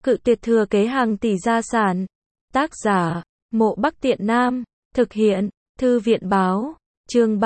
Cự tuyệt thừa kế hàng tỷ gia sản. Tác giả, Mộ Bắc Tiện Nam. Thực hiện, Thư viện báo. Chương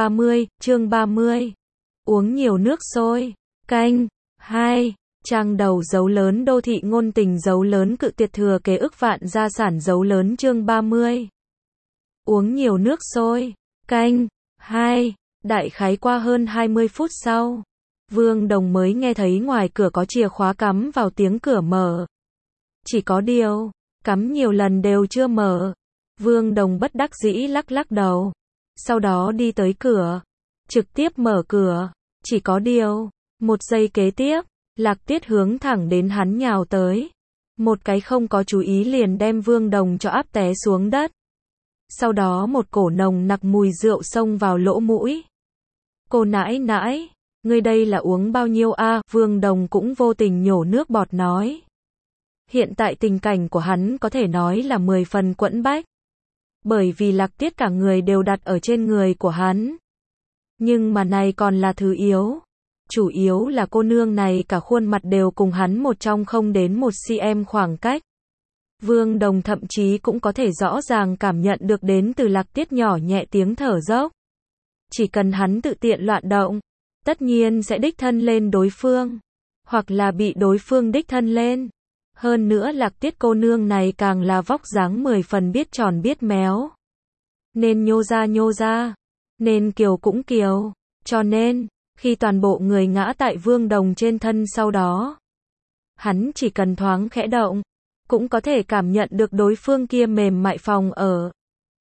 30. Uống nhiều nước sôi. Canh 2. Trang đầu dấu lớn đô thị ngôn tình dấu lớn cự tuyệt thừa kế ức vạn gia sản dấu lớn chương 30. Uống nhiều nước sôi. Canh 2. Đại khái qua hơn 20 phút sau, Vương Đồng mới nghe thấy ngoài cửa có chìa khóa cắm vào tiếng cửa mở. Chỉ có điều, cắm nhiều lần đều chưa mở. Vương Đồng bất đắc dĩ lắc lắc đầu. Sau đó đi tới cửa, trực tiếp mở cửa. Chỉ có điều, một giây kế tiếp, Lạc Tiết hướng thẳng đến hắn nhào tới. Một cái không có chú ý liền đem Vương Đồng cho áp té xuống đất. Sau đó một cổ nồng nặc mùi rượu xông vào lỗ mũi. Cô nãi nãi, ngươi đây là uống bao nhiêu a? Vương Đồng cũng vô tình nhổ nước bọt nói. Hiện tại tình cảnh của hắn có thể nói là 10 phần quẫn bách. Bởi vì Lạc Tiết cả người đều đặt ở trên người của hắn. Nhưng mà này còn là thứ yếu. Chủ yếu là cô nương này cả khuôn mặt đều cùng hắn một trong không đến 1 cm khoảng cách. Vương Đồng thậm chí cũng có thể rõ ràng cảm nhận được đến từ Lạc Tiết nhỏ nhẹ tiếng thở dốc. Chỉ cần hắn tự tiện loạn động, tất nhiên sẽ đích thân lên đối phương. Hoặc là bị đối phương đích thân lên. Hơn nữa Lạc Tiết cô nương này càng là vóc dáng 10 phần biết tròn biết méo. Nên nhô ra. Nên kiều cũng kiều. Cho nên, khi toàn bộ người ngã tại Vương Đồng trên thân sau đó, hắn chỉ cần thoáng khẽ động, cũng có thể cảm nhận được đối phương kia mềm mại phòng ở.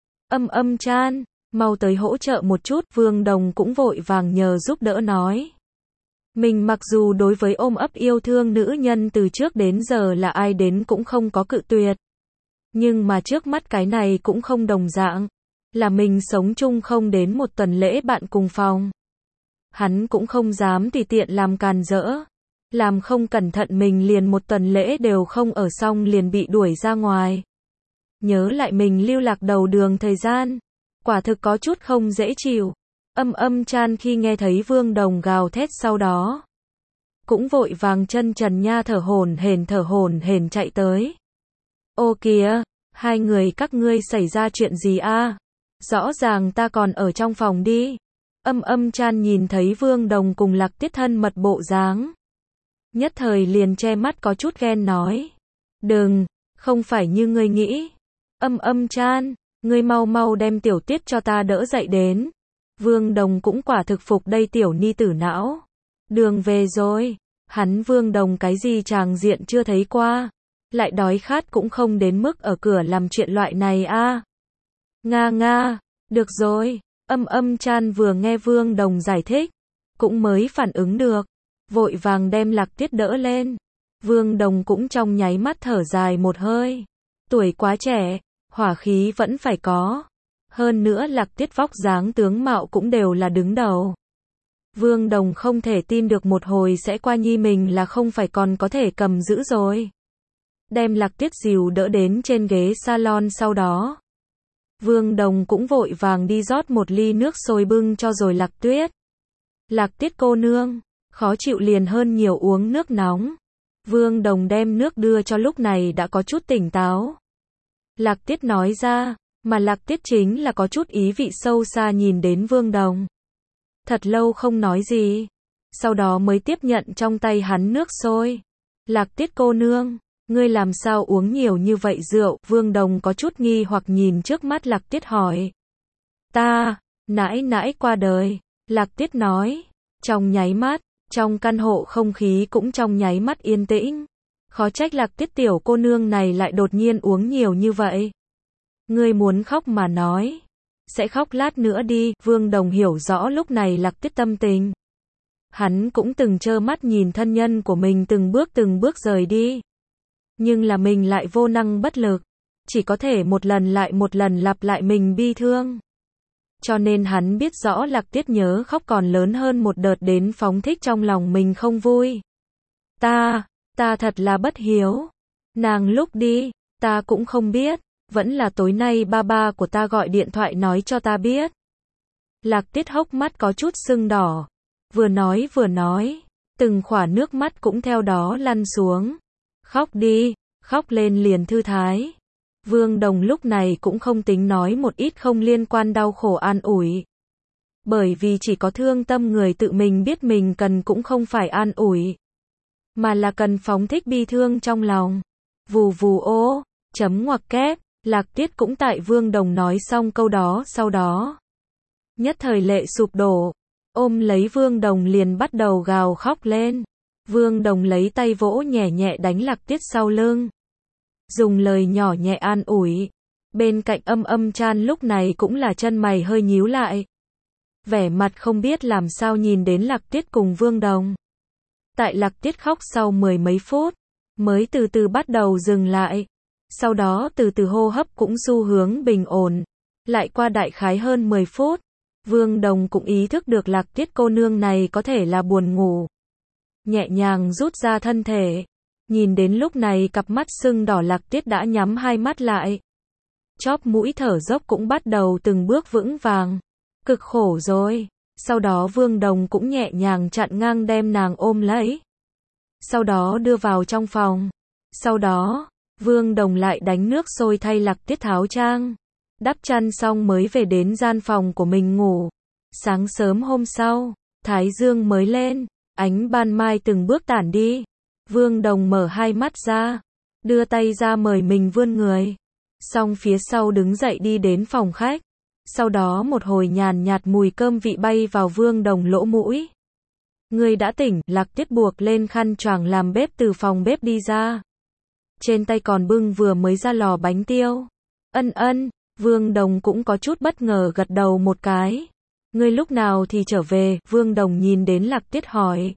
Chan, mau tới hỗ trợ một chút, Vương Đồng cũng vội vàng nhờ giúp đỡ nói. Mình mặc dù đối với ôm ấp yêu thương nữ nhân từ trước đến giờ là ai đến cũng không có cự tuyệt. Nhưng mà trước mắt cái này cũng không đồng dạng. Là mình sống chung không đến 1 tuần lễ bạn cùng phòng. Hắn cũng không dám tùy tiện làm càn rỡ. Làm không cẩn thận mình liền 1 tuần lễ đều không ở xong liền bị đuổi ra ngoài. Nhớ lại mình lưu lạc đầu đường thời gian. Quả thực có chút không dễ chịu. Chan khi nghe thấy Vương Đồng gào thét sau đó, cũng vội vàng chân trần nha thở hổn hển chạy tới. Ô kìa, hai người các ngươi xảy ra chuyện gì a? Rõ ràng ta còn ở trong phòng đi. Chan nhìn thấy Vương Đồng cùng Lạc Tiết thân mật bộ dáng, nhất thời liền che mắt có chút ghen nói. Đừng, không phải như ngươi nghĩ. Chan, ngươi mau đem tiểu Tiết cho ta đỡ dậy đến. Vương Đồng cũng quả thực phục đây tiểu ni tử não. Đường về rồi. Hắn Vương Đồng cái gì tràng diện chưa thấy qua. Lại đói khát cũng không đến mức ở cửa làm chuyện loại này a. Nga, được rồi. Chan vừa nghe Vương Đồng giải thích, cũng mới phản ứng được. Vội vàng đem Lạc Tiết đỡ lên. Vương Đồng cũng trong nháy mắt thở dài một hơi. Tuổi quá trẻ, hỏa khí vẫn phải có. Hơn nữa Lạc Tiết vóc dáng tướng mạo cũng đều là đứng đầu. Vương Đồng không thể tin được một hồi sẽ qua nhi mình là không phải còn có thể cầm giữ rồi. Đem Lạc Tiết dìu đỡ đến trên ghế salon sau đó. Vương Đồng cũng vội vàng đi rót một ly nước sôi bưng cho rồi Lạc Tiết. Lạc Tiết cô nương, khó chịu liền hơn nhiều uống nước nóng. Vương Đồng đem nước đưa cho lúc này đã có chút tỉnh táo. Lạc Tiết nói ra. Mà Lạc Tiết chính là có chút ý vị sâu xa nhìn đến Vương Đồng. Thật lâu không nói gì. Sau đó mới tiếp nhận trong tay hắn nước sôi. Lạc Tiết cô nương, ngươi làm sao uống nhiều như vậy rượu? Vương Đồng có chút nghi hoặc nhìn trước mắt Lạc Tiết hỏi. Ta, nãi qua đời. Lạc Tiết nói. Trong nháy mắt, trong căn hộ không khí cũng trong nháy mắt yên tĩnh. Khó trách Lạc Tiết tiểu cô nương này lại đột nhiên uống nhiều như vậy. Ngươi muốn khóc mà nói. Sẽ khóc lát nữa đi. Vương Đồng hiểu rõ lúc này Lạc Tiết tâm tình. Hắn cũng từng trơ mắt nhìn thân nhân của mình từng bước rời đi. Nhưng là mình lại vô năng bất lực. Chỉ có thể một lần lặp lại mình bi thương. Cho nên hắn biết rõ Lạc Tiết nhớ khóc còn lớn hơn một đợt đến phóng thích trong lòng mình không vui. Ta thật là bất hiếu. Nàng lúc đi, ta cũng không biết. Vẫn là tối nay ba của ta gọi điện thoại nói cho ta biết. Lạc Tiết hốc mắt có chút sưng đỏ. Vừa nói, từng khỏa nước mắt cũng theo đó lăn xuống. Khóc đi, khóc lên liền thư thái. Vương Đồng lúc này cũng không tính nói một ít không liên quan đau khổ an ủi. Bởi vì chỉ có thương tâm người tự mình biết mình cần cũng không phải an ủi, mà là cần phóng thích bi thương trong lòng. Vù vù ô, chấm ngoặc kép, Lạc Tiết cũng tại Vương Đồng nói xong câu đó sau đó. Nhất thời lệ sụp đổ, ôm lấy Vương Đồng liền bắt đầu gào khóc lên. Vương Đồng lấy tay vỗ nhẹ nhẹ đánh Lạc Tiết sau lưng. Dùng lời nhỏ nhẹ an ủi. Bên cạnh Âm Chan lúc này cũng là chân mày hơi nhíu lại. Vẻ mặt không biết làm sao nhìn đến Lạc Tiết cùng Vương Đồng. Tại Lạc Tiết khóc sau 10 mấy phút, mới từ từ bắt đầu dừng lại. Sau đó từ từ hô hấp cũng xu hướng bình ổn. Lại qua đại khái hơn 10 phút, Vương Đồng cũng ý thức được Lạc Tiết cô nương này có thể là buồn ngủ. Nhẹ nhàng rút ra thân thể. Nhìn đến lúc này cặp mắt sưng đỏ Lạc Tiết đã nhắm hai mắt lại. Chóp mũi thở dốc cũng bắt đầu từng bước vững vàng. Cực khổ rồi. Sau đó Vương Đồng cũng nhẹ nhàng chặn ngang đem nàng ôm lấy. Sau đó đưa vào trong phòng. Sau đó, Vương Đồng lại đánh nước sôi thay Lạc Tiết tháo trang. Đắp chăn xong mới về đến gian phòng của mình ngủ. Sáng sớm hôm sau, thái dương mới lên, ánh ban mai từng bước tản đi. Vương Đồng mở hai mắt ra, đưa tay ra mời mình vươn người. Xong phía sau đứng dậy đi đến phòng khách. Sau đó một hồi nhàn nhạt mùi cơm vị bay vào Vương Đồng lỗ mũi. Người đã tỉnh, Lạc Tiết buộc lên khăn choàng làm bếp từ phòng bếp đi ra. Trên tay còn bưng vừa mới ra lò bánh tiêu. Ân, Vương Đồng cũng có chút bất ngờ gật đầu một cái. Ngươi lúc nào thì trở về? Vương Đồng nhìn đến Lạc Tiết hỏi.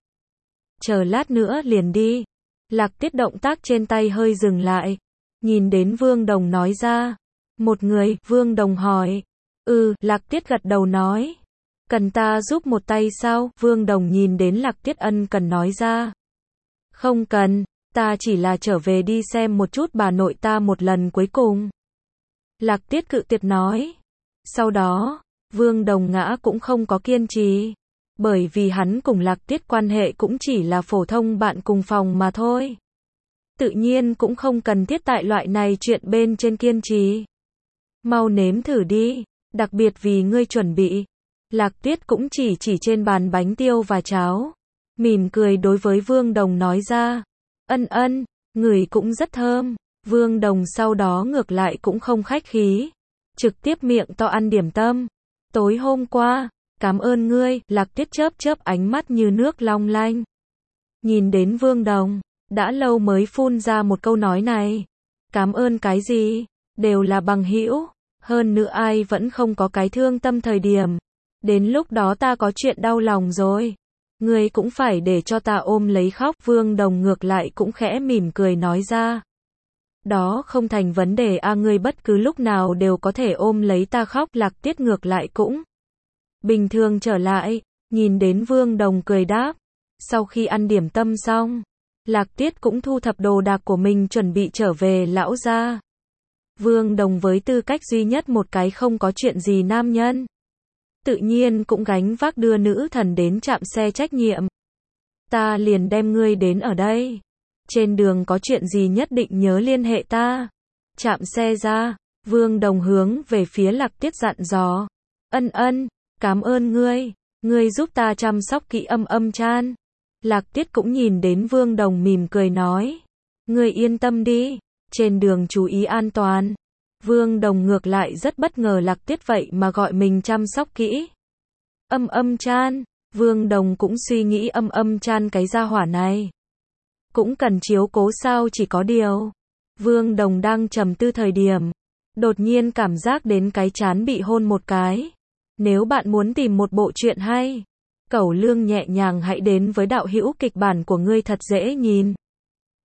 Chờ lát nữa liền đi. Lạc Tiết động tác trên tay hơi dừng lại. Nhìn đến Vương Đồng nói ra. Một người, Vương Đồng hỏi. Lạc Tiết gật đầu nói. Cần ta giúp một tay sao? Vương Đồng nhìn đến Lạc Tiết ân cần nói ra. Không cần, ta chỉ là trở về đi xem một chút bà nội ta một lần cuối cùng. Lạc Tiết cự tuyệt nói. Sau đó, Vương Đồng ngã cũng không có kiên trì. Bởi vì hắn cùng Lạc Tiết quan hệ cũng chỉ là phổ thông bạn cùng phòng mà thôi. Tự nhiên cũng không cần thiết tại loại này chuyện bên trên kiên trì. Mau nếm thử đi, đặc biệt vì ngươi chuẩn bị. Lạc Tiết cũng chỉ trên bàn bánh tiêu và cháo. Mỉm cười đối với Vương Đồng nói ra. Ân, ngửi cũng rất thơm. Vương Đồng sau đó ngược lại cũng không khách khí. Trực tiếp miệng to ăn điểm tâm. Tối hôm qua, cảm ơn ngươi, Lạc Tiết chớp ánh mắt như nước long lanh. Nhìn đến Vương Đồng, đã lâu mới phun ra một câu nói này. Cảm ơn cái gì? Đều là bằng hữu. Hơn nữa ai vẫn không có cái thương tâm thời điểm. Đến lúc đó ta có chuyện đau lòng rồi. Ngươi cũng phải để cho ta ôm lấy khóc. Vương Đồng ngược lại cũng khẽ mỉm cười nói ra. Đó không thành vấn đề ngươi bất cứ lúc nào đều có thể ôm lấy ta khóc. Lạc Tiết ngược lại cũng bình thường trở lại, nhìn đến Vương Đồng cười đáp. Sau khi ăn điểm tâm xong, Lạc Tiết cũng thu thập đồ đạc của mình chuẩn bị trở về lão gia. Vương Đồng với tư cách duy nhất một cái không có chuyện gì nam nhân, tự nhiên cũng gánh vác đưa nữ thần đến trạm xe trách nhiệm. Ta liền đem ngươi đến ở đây. Trên đường có chuyện gì nhất định nhớ liên hệ ta. Trạm xe ra, Vương Đồng hướng về phía Lạc Tiết dặn dò. Ân, cảm ơn ngươi. Ngươi giúp ta chăm sóc kỹ Âm Chan. Lạc Tiết cũng nhìn đến Vương Đồng mỉm cười nói. Ngươi yên tâm đi. Trên đường chú ý an toàn. Vương Đồng ngược lại rất bất ngờ Lạc Tiết vậy mà gọi mình chăm sóc kỹ Âm Chan. Vương Đồng cũng suy nghĩ Âm Chan cái gia hỏa này cũng cần chiếu cố sao. Chỉ có điều, Vương Đồng đang trầm tư thời điểm, đột nhiên cảm giác đến cái trán bị hôn một cái. Nếu bạn muốn tìm một bộ truyện hay, cẩu lương nhẹ nhàng hãy đến với đạo hữu kịch bản của ngươi thật dễ nhìn.